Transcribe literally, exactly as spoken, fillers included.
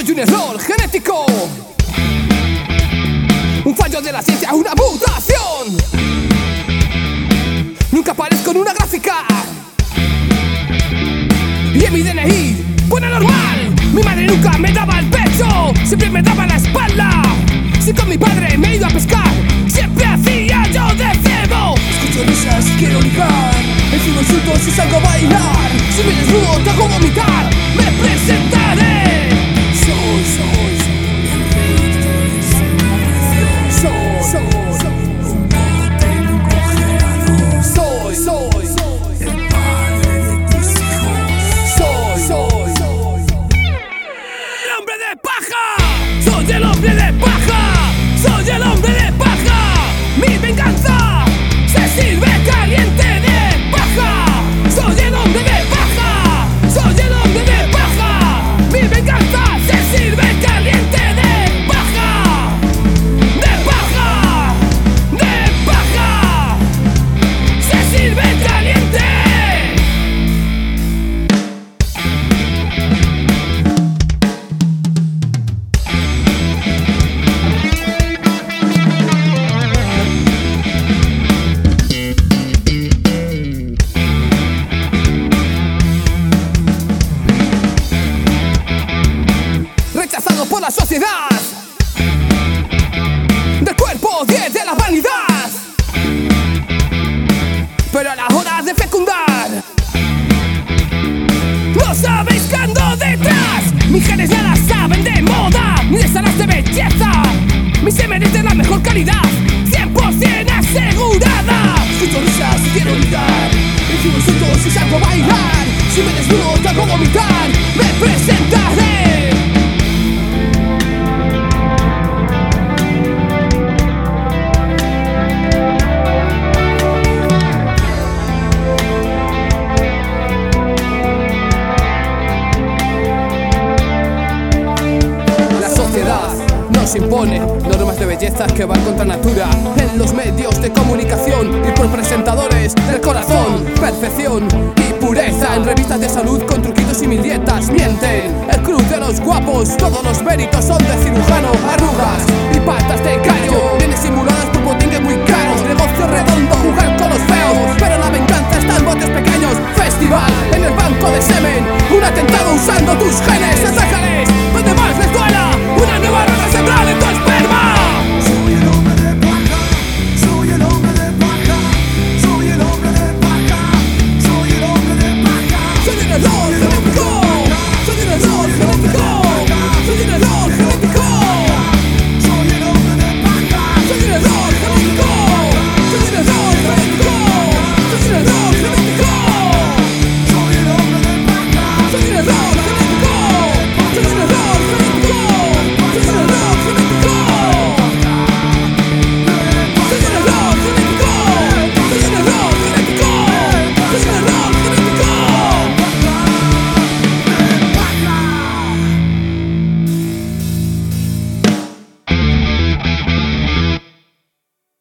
Soy un error genético, un fallo de la ciencia, una mutación. Nunca aparezco en una gráfica y en mi D N I pone normal. Mi madre nunca me daba el pecho, siempre me daba la espalda. Si con mi padre me he ido a pescar, siempre hacía yo de ciego. Escucho risas y quiero ligar, encima insultos y salgo a bailar. Si me desnudo te hago vomitar, me presentaré. Soy, soy, soy el rey de esa Soy, soy, un bote en un congelador. Soy, soy, soy el padre de tus hijos. Soy, soy, soy el hombre de paja. Soy el hombre de paja. Soy el hombre de paja. Mi venganza se sirve caliente de paja. Soy el hombre de paja. Soy el hombre de paja. Mi venganza se sirve caliente de paja. De paja. De paja. Se sirve caliente. Rechazado por la sociedad, del cuerpo diez de la vanidad, pero a la hora de fecundar no sabéis que ando detrás. Mis genes nada saben de moda ni de salas de belleza. Mi semen es de la mejor calidad, cien por cien asegurada. Escucho risas y quiero gritar, recibo insultos y salgo a bailar. Si me desnudo te hago vomitar, me presentaré. Nos impone normas de belleza que van contra natura en los medios de comunicación y por presentadores del corazón. Perfección y pureza en revistas de salud con truquitos y mil dietas mienten. El cruz de los guapos, todos los méritos son de cirujano. Arrugas y patas de gallo vienen simuladas por botingues muy caros. Negocio redondo, jugar con los feos, pero la venganza está en botes pequeños.